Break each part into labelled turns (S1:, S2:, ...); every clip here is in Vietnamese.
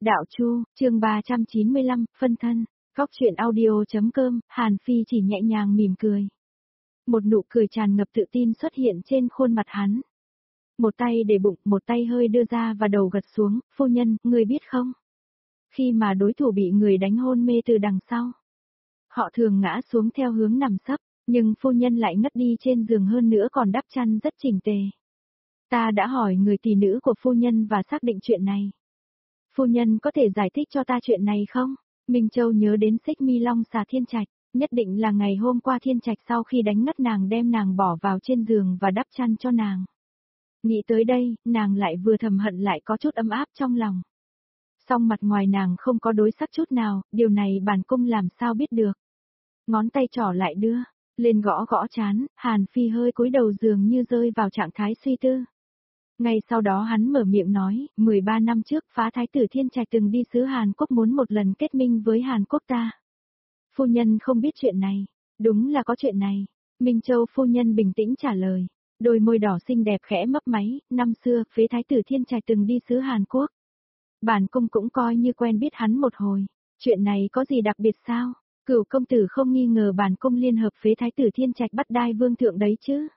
S1: Đạo Chu, chương 395, phân thân, góc truyện audio.com, Hàn Phi chỉ nhẹ nhàng mỉm cười. Một nụ cười tràn ngập tự tin xuất hiện trên khuôn mặt hắn. Một tay để bụng, một tay hơi đưa ra và đầu gật xuống, phu nhân, người biết không? Khi mà đối thủ bị người đánh hôn mê từ đằng sau, họ thường ngã xuống theo hướng nằm sấp, nhưng phu nhân lại ngất đi trên giường hơn nữa còn đắp chăn rất chỉnh tề. Ta đã hỏi người tỷ nữ của phu nhân và xác định chuyện này. Phu nhân có thể giải thích cho ta chuyện này không? Minh Châu nhớ đến Xích Mi Long Xà Thiên Trạch, nhất định là ngày hôm qua Thiên Trạch sau khi đánh ngất nàng đem nàng bỏ vào trên giường và đắp chăn cho nàng. Nghĩ tới đây, nàng lại vừa thầm hận lại có chút ấm áp trong lòng. Song mặt ngoài nàng không có đối sắc chút nào, điều này bản cung làm sao biết được. Ngón tay trỏ lại đưa, lên gõ gõ chán, Hàn Phi hơi cúi đầu dường như rơi vào trạng thái suy tư. Ngay sau đó hắn mở miệng nói, 13 năm trước phá thái tử Thiên Trạch từng đi xứ Hàn Quốc muốn một lần kết minh với Hàn Quốc ta. Phu nhân không biết chuyện này, đúng là có chuyện này. Minh Châu phu nhân bình tĩnh trả lời, đôi môi đỏ xinh đẹp khẽ mấp máy, năm xưa phế thái tử Thiên Trạch từng đi xứ Hàn Quốc. Bản cung cũng coi như quen biết hắn một hồi, chuyện này có gì đặc biệt sao? Cửu công tử không nghi ngờ bản cung liên hợp phế thái tử Thiên Trạch bắt đai vương thượng đấy chứ?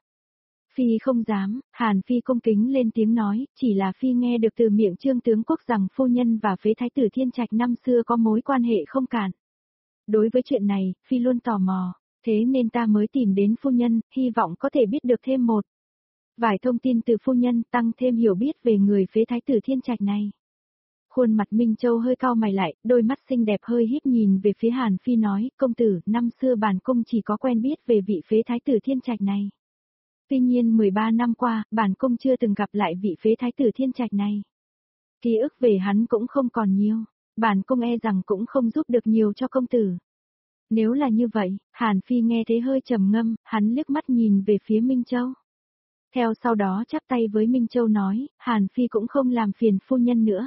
S1: Phi không dám, Hàn Phi cung kính lên tiếng nói, chỉ là Phi nghe được từ miệng Trương tướng quốc rằng phu nhân và phế thái tử Thiên Trạch năm xưa có mối quan hệ không cạn. Đối với chuyện này, Phi luôn tò mò, thế nên ta mới tìm đến phu nhân, hy vọng có thể biết được thêm một vài thông tin từ phu nhân, tăng thêm hiểu biết về người phế thái tử Thiên Trạch này. Khuôn mặt Minh Châu hơi cau mày lại, đôi mắt xinh đẹp hơi híp nhìn về phía Hàn Phi nói, công tử, năm xưa bản cung chỉ có quen biết về vị phế thái tử Thiên Trạch này. Tuy nhiên 13 năm qua, bản cung chưa từng gặp lại vị phế thái tử Thiên Trạch này. Ký ức về hắn cũng không còn nhiều, bản cung e rằng cũng không giúp được nhiều cho công tử. Nếu là như vậy, Hàn Phi nghe thế hơi trầm ngâm, hắn liếc mắt nhìn về phía Minh Châu. Theo sau đó chắp tay với Minh Châu nói, Hàn Phi cũng không làm phiền phu nhân nữa.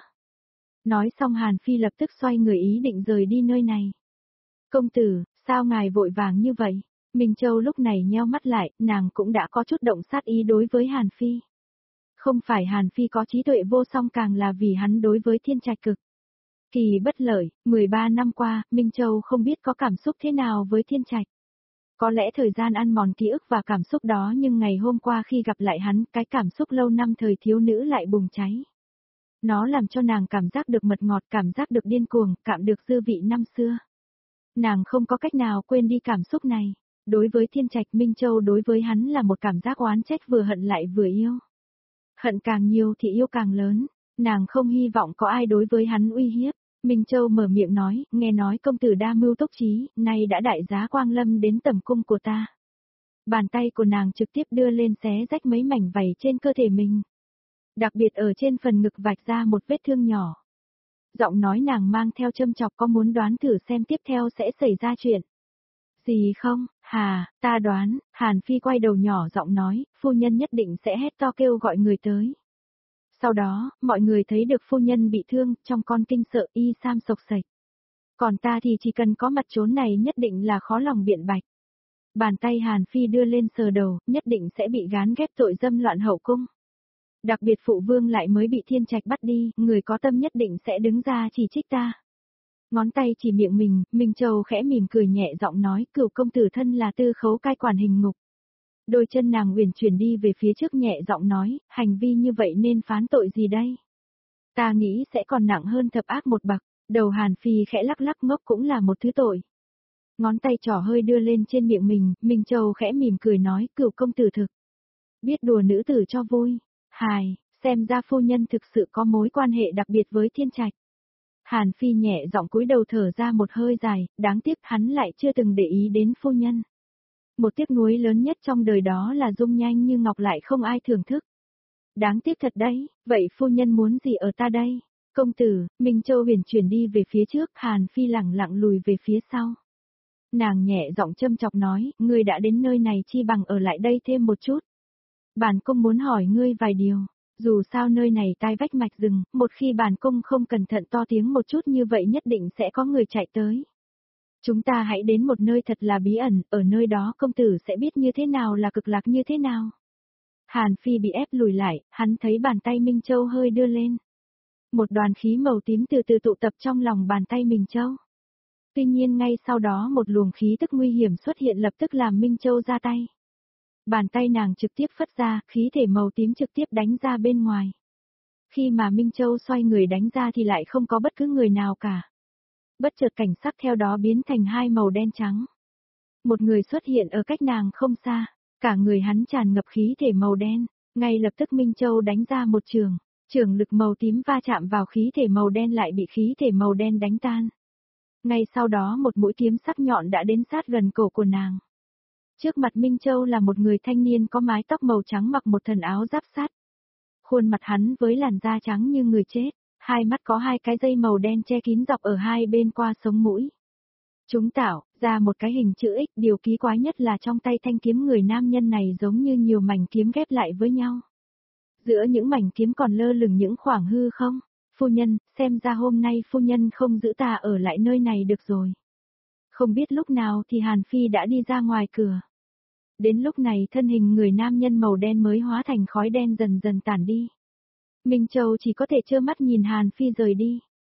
S1: Nói xong Hàn Phi lập tức xoay người ý định rời đi nơi này. Công tử, sao ngài vội vàng như vậy? Minh Châu lúc này nheo mắt lại, nàng cũng đã có chút động sát ý đối với Hàn Phi. Không phải Hàn Phi có trí tuệ vô song, càng là vì hắn đối với Thiên Trạch cực kỳ bất lợi, 13 năm qua, Minh Châu không biết có cảm xúc thế nào với Thiên Trạch. Có lẽ thời gian ăn mòn ký ức và cảm xúc đó, nhưng ngày hôm qua khi gặp lại hắn, cái cảm xúc lâu năm thời thiếu nữ lại bùng cháy. Nó làm cho nàng cảm giác được mật ngọt, cảm giác được điên cuồng, cảm được dư vị năm xưa. Nàng không có cách nào quên đi cảm xúc này. Đối với Thiên Trạch, Minh Châu đối với hắn là một cảm giác oán trách, vừa hận lại vừa yêu. Hận càng nhiều thì yêu càng lớn, nàng không hy vọng có ai đối với hắn uy hiếp. Minh Châu mở miệng nói, nghe nói công tử đa mưu túc trí, nay đã đại giá quang lâm đến tầm cung của ta. Bàn tay của nàng trực tiếp đưa lên xé rách mấy mảnh vảy trên cơ thể mình. Đặc biệt ở trên phần ngực vạch ra một vết thương nhỏ. Giọng nói nàng mang theo châm chọc, có muốn đoán thử xem tiếp theo sẽ xảy ra chuyện gì không? Hà, ta đoán. Hàn Phi quay đầu nhỏ giọng nói, phu nhân nhất định sẽ hét to kêu gọi người tới. Sau đó, mọi người thấy được phu nhân bị thương, trong con kinh sợ y sam sộc sạch. Còn ta thì chỉ cần có mặt trốn này nhất định là khó lòng biện bạch. Bàn tay Hàn Phi đưa lên sờ đầu, nhất định sẽ bị gán ghép tội dâm loạn hậu cung. Đặc biệt phụ vương lại mới bị Thiên Trạch bắt đi, người có tâm nhất định sẽ đứng ra chỉ trích ta. Ngón tay chỉ miệng mình, Minh Châu khẽ mỉm cười nhẹ giọng nói, cửu công tử thân là tư khấu cai quản hình ngục. Đôi chân nàng uyển chuyển đi về phía trước nhẹ giọng nói, hành vi như vậy nên phán tội gì đây? Ta nghĩ sẽ còn nặng hơn thập ác một bậc. Đầu Hàn Phi khẽ lắc lắc, ngốc cũng là một thứ tội. Ngón tay trỏ hơi đưa lên trên miệng mình, Minh Châu khẽ mỉm cười nói, cửu công tử thực biết đùa nữ tử cho vui. Hài, xem ra phu nhân thực sự có mối quan hệ đặc biệt với Thiên Trạch. Hàn Phi nhẹ giọng cúi đầu thở ra một hơi dài, đáng tiếc hắn lại chưa từng để ý đến phu nhân. Một tiếc nuối lớn nhất trong đời đó là dung nhanh như ngọc lại không ai thưởng thức. Đáng tiếc thật đấy, vậy phu nhân muốn gì ở ta đây? Công tử, Minh Châu huyền chuyển đi về phía trước, Hàn Phi lẳng lặng lùi về phía sau. Nàng nhẹ giọng châm chọc nói, ngươi đã đến nơi này chi bằng ở lại đây thêm một chút. Bản cung muốn hỏi ngươi vài điều. Dù sao nơi này tai vách mạch rừng, một khi bản cung không cẩn thận to tiếng một chút như vậy nhất định sẽ có người chạy tới. Chúng ta hãy đến một nơi thật là bí ẩn, ở nơi đó công tử sẽ biết như thế nào là cực lạc như thế nào. Hàn Phi bị ép lùi lại, hắn thấy bàn tay Minh Châu hơi đưa lên. Một đoàn khí màu tím từ từ tụ tập trong lòng bàn tay Minh Châu. Tuy nhiên ngay sau đó một luồng khí tức nguy hiểm xuất hiện lập tức làm Minh Châu ra tay. Bàn tay nàng trực tiếp phất ra, khí thể màu tím trực tiếp đánh ra bên ngoài. Khi mà Minh Châu xoay người đánh ra thì lại không có bất cứ người nào cả. Bất chợt cảnh sắc theo đó biến thành hai màu đen trắng. Một người xuất hiện ở cách nàng không xa, cả người hắn tràn ngập khí thể màu đen, ngay lập tức Minh Châu đánh ra một trường, trường lực màu tím va chạm vào khí thể màu đen lại bị khí thể màu đen đánh tan. Ngay sau đó một mũi kiếm sắc nhọn đã đến sát gần cổ của nàng. Trước mặt Minh Châu là một người thanh niên có mái tóc màu trắng mặc một thần áo giáp sắt. Khuôn mặt hắn với làn da trắng như người chết, hai mắt có hai cái dây màu đen che kín dọc ở hai bên qua sống mũi. Chúng tạo ra một cái hình chữ X, điều kỳ quái nhất là trong tay thanh kiếm người nam nhân này giống như nhiều mảnh kiếm ghép lại với nhau. Giữa những mảnh kiếm còn lơ lửng những khoảng hư không. Phu nhân, xem ra hôm nay phu nhân không giữ ta ở lại nơi này được rồi. Không biết lúc nào thì Hàn Phi đã đi ra ngoài cửa. Đến lúc này thân hình người nam nhân màu đen mới hóa thành khói đen dần dần tản đi. Minh Châu chỉ có thể trơ mắt nhìn Hàn Phi rời đi.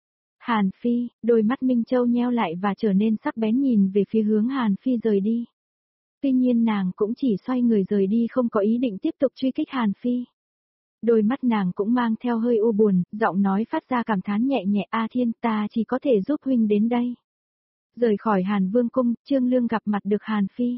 S1: Hàn Phi, đôi mắt Minh Châu nheo lại và trở nên sắc bén nhìn về phía hướng Hàn Phi rời đi. Tuy nhiên nàng cũng chỉ xoay người rời đi không có ý định tiếp tục truy kích Hàn Phi. Đôi mắt nàng cũng mang theo hơi u buồn, giọng nói phát ra cảm thán nhẹ nhẹ, A Thiên, ta chỉ có thể giúp huynh đến đây. Rời khỏi Hàn Vương cung, Trương Lương gặp mặt được Hàn Phi.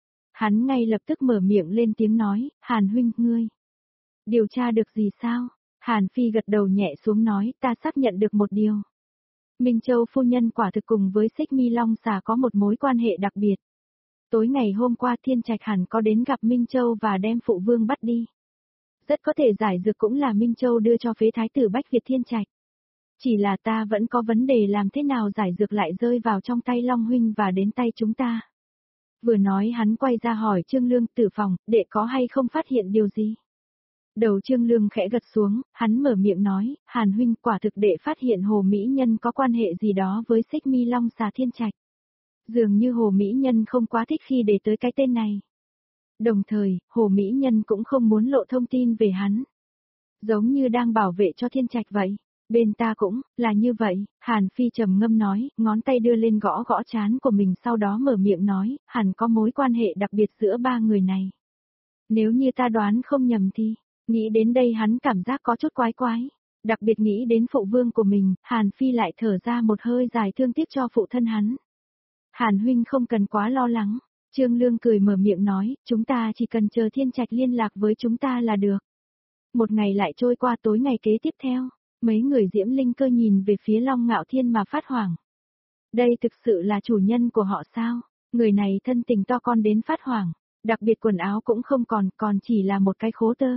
S1: Hắn ngay lập tức mở miệng lên tiếng nói, Hàn huynh, ngươi điều tra được gì sao? Hàn Phi gật đầu nhẹ xuống nói, ta xác nhận được một điều. Minh Châu phu nhân quả thực cùng với Xích Mi Long Xà có một mối quan hệ đặc biệt. Tối ngày hôm qua Thiên Trạch hẳn có đến gặp Minh Châu và đem phụ vương bắt đi. Rất có thể giải dược cũng là Minh Châu đưa cho phế thái tử Bách Việt Thiên Trạch. Chỉ là ta vẫn có vấn đề làm thế nào giải dược lại rơi vào trong tay Long huynh và đến tay chúng ta. Vừa nói hắn quay ra hỏi Trương Lương, Tử Phòng, đệ có hay không phát hiện điều gì? Đầu Trương Lương khẽ gật xuống, hắn mở miệng nói, Hàn huynh, quả thực đệ phát hiện Hồ Mỹ Nhân có quan hệ gì đó với Xích Mi Long Xà Thiên Trạch. Dường như Hồ Mỹ Nhân không quá thích khi để tới cái tên này. Đồng thời, Hồ Mỹ Nhân cũng không muốn lộ thông tin về hắn. Giống như đang bảo vệ cho Thiên Trạch vậy. Bên ta cũng, là như vậy, Hàn Phi trầm ngâm nói, ngón tay đưa lên gõ gõ trán của mình sau đó mở miệng nói, hẳn có mối quan hệ đặc biệt giữa ba người này. Nếu như ta đoán không nhầm thì, nghĩ đến đây hắn cảm giác có chút quái quái. Đặc biệt nghĩ đến phụ vương của mình, Hàn Phi lại thở ra một hơi dài thương tiếc cho phụ thân hắn. Hàn huynh không cần quá lo lắng. Trương Lương cười mở miệng nói, chúng ta chỉ cần chờ Thiên Trạch liên lạc với chúng ta là được. Một ngày lại trôi qua, tối ngày kế tiếp theo, mấy người Diễm Linh Cơ nhìn về phía Long Ngạo Thiên mà phát hoảng. Đây thực sự là chủ nhân của họ sao? Người này thân tình to con đến phát hoảng, đặc biệt quần áo cũng không còn chỉ là một cái khố tơ.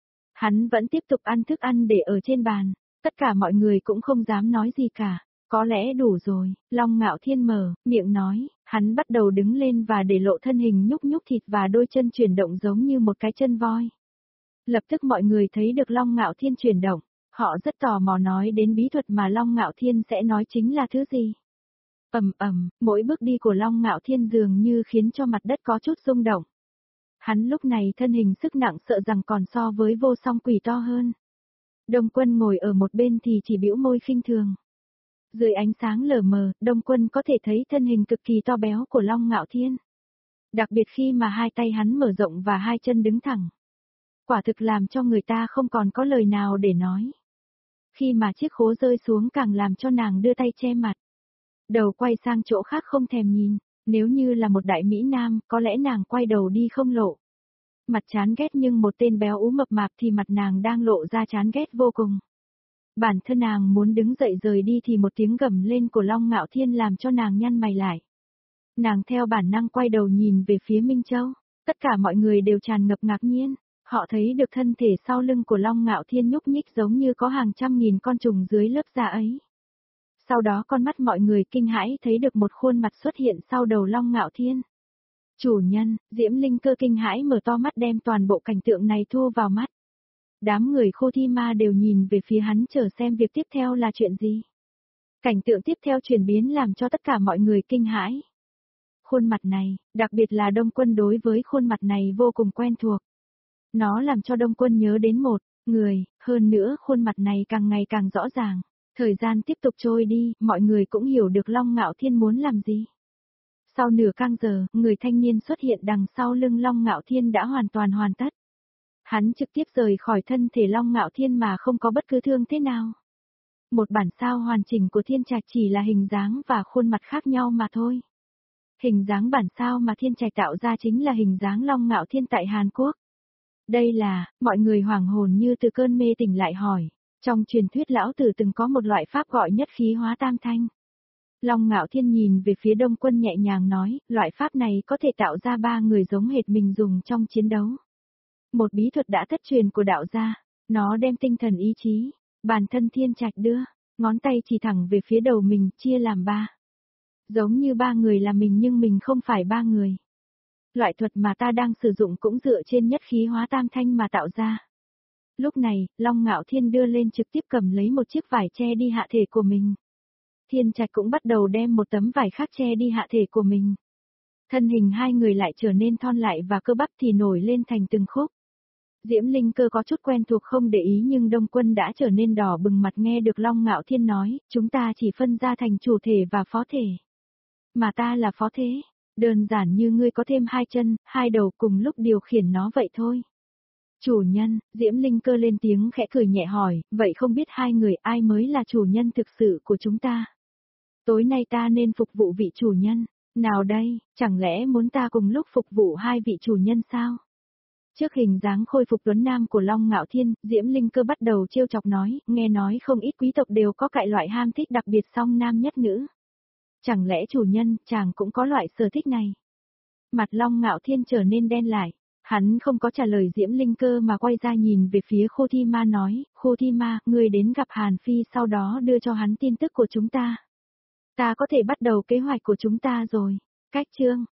S1: Hắn vẫn tiếp tục ăn thức ăn để ở trên bàn, tất cả mọi người cũng không dám nói gì cả. Có lẽ đủ rồi, Long Ngạo Thiên mở miệng nói, hắn bắt đầu đứng lên và để lộ thân hình nhúc nhúc thịt và đôi chân chuyển động giống như một cái chân voi. Lập tức mọi người thấy được Long Ngạo Thiên chuyển động, họ rất tò mò nói đến bí thuật mà Long Ngạo Thiên sẽ nói chính là thứ gì. Mỗi bước đi của Long Ngạo Thiên dường như khiến cho mặt đất có chút rung động. Hắn lúc này thân hình sức nặng sợ rằng còn so với Vô Song Quỷ to hơn. Đông Quân ngồi ở một bên thì chỉ bĩu môi khinh thường. Dưới ánh sáng lờ mờ, Đông Quân có thể thấy thân hình cực kỳ to béo của Long Ngạo Thiên. Đặc biệt khi mà hai tay hắn mở rộng và hai chân đứng thẳng. Quả thực làm cho người ta không còn có lời nào để nói. Khi mà chiếc khố rơi xuống càng làm cho nàng đưa tay che mặt. Đầu quay sang chỗ khác không thèm nhìn, nếu như là một đại mỹ nam, có lẽ nàng quay đầu đi không lộ. Mặt chán ghét nhưng một tên béo ú mập mạp thì mặt nàng đang lộ ra chán ghét vô cùng. Bản thân nàng muốn đứng dậy rời đi thì một tiếng gầm lên của Long Ngạo Thiên làm cho nàng nhăn mày lại. Nàng theo bản năng quay đầu nhìn về phía Minh Châu, tất cả mọi người đều tràn ngập ngạc nhiên, họ thấy được thân thể sau lưng của Long Ngạo Thiên nhúc nhích giống như có hàng trăm nghìn con trùng dưới lớp da ấy. Sau đó con mắt mọi người kinh hãi thấy được một khuôn mặt xuất hiện sau đầu Long Ngạo Thiên. Chủ nhân, Diễm Linh Cơ kinh hãi mở to mắt đem toàn bộ cảnh tượng này thu vào mắt. Đám người Khô Thi Ma đều nhìn về phía hắn chờ xem việc tiếp theo là chuyện gì. Cảnh tượng tiếp theo chuyển biến làm cho tất cả mọi người kinh hãi. Khuôn mặt này, đặc biệt là Đông Quân đối với khuôn mặt này vô cùng quen thuộc. Nó làm cho Đông Quân nhớ đến một người, hơn nữa khuôn mặt này càng ngày càng rõ ràng. Thời gian tiếp tục trôi đi, mọi người cũng hiểu được Long Ngạo Thiên muốn làm gì. Sau nửa canh giờ, người thanh niên xuất hiện đằng sau lưng Long Ngạo Thiên đã hoàn tất. Hắn trực tiếp rời khỏi thân thể Long Ngạo Thiên mà không có bất cứ thương thế nào. Một bản sao hoàn chỉnh của Thiên Trạch chỉ là hình dáng và khuôn mặt khác nhau mà thôi. Hình dáng bản sao mà Thiên Trạch tạo ra chính là hình dáng Long Ngạo Thiên tại Hàn Quốc. Đây là, mọi người hoảng hồn như từ cơn mê tỉnh lại hỏi. Trong truyền thuyết lão tử từng có một loại pháp gọi nhất khí hóa tam thanh. Long Ngạo Thiên nhìn về phía Đông Quân nhẹ nhàng nói, loại pháp này có thể tạo ra 3 người giống hệt mình dùng trong chiến đấu. Một bí thuật đã thất truyền của đạo gia, nó đem tinh thần ý chí, bản thân Thiên Trạch đưa, ngón tay chỉ thẳng về phía đầu mình, chia làm 3. Giống như 3 người là mình nhưng mình không phải 3 người. Loại thuật mà ta đang sử dụng cũng dựa trên nhất khí hóa tam thanh mà tạo ra. Lúc này, Long Ngạo Thiên đưa lên trực tiếp cầm lấy một chiếc vải che đi hạ thể của mình. Thiên Trạch cũng bắt đầu đem một tấm vải khác che đi hạ thể của mình. Thân hình hai người lại trở nên thon lại và cơ bắp thì nổi lên thành từng khúc. Diễm Linh Cơ có chút quen thuộc không để ý nhưng Đông Quân đã trở nên đỏ bừng mặt nghe được Long Ngạo Thiên nói, chúng ta chỉ phân ra thành chủ thể và phó thể. Mà ta là phó thế, đơn giản như ngươi có thêm 2 chân, 2 đầu cùng lúc điều khiển nó vậy thôi. Chủ nhân, Diễm Linh Cơ lên tiếng khẽ cười nhẹ hỏi, vậy không biết 2 người ai mới là chủ nhân thực sự của chúng ta? Tối nay ta nên phục vụ vị chủ nhân, nào đây, chẳng lẽ muốn ta cùng lúc phục vụ 2 vị chủ nhân sao? Trước hình dáng khôi phục tuấn nam của Long Ngạo Thiên, Diễm Linh Cơ bắt đầu trêu chọc nói, nghe nói không ít quý tộc đều có cại loại ham thích đặc biệt song nam nhất nữ. Chẳng lẽ chủ nhân, chàng cũng có loại sở thích này? Mặt Long Ngạo Thiên trở nên đen lại. Hắn không có trả lời Diễm Linh Cơ mà quay ra nhìn về phía Khô Thi Ma nói, Khô Thi Ma, ngươi đến gặp Hàn Phi sau đó đưa cho hắn tin tức của chúng ta. Ta có thể bắt đầu kế hoạch của chúng ta rồi. Cách chương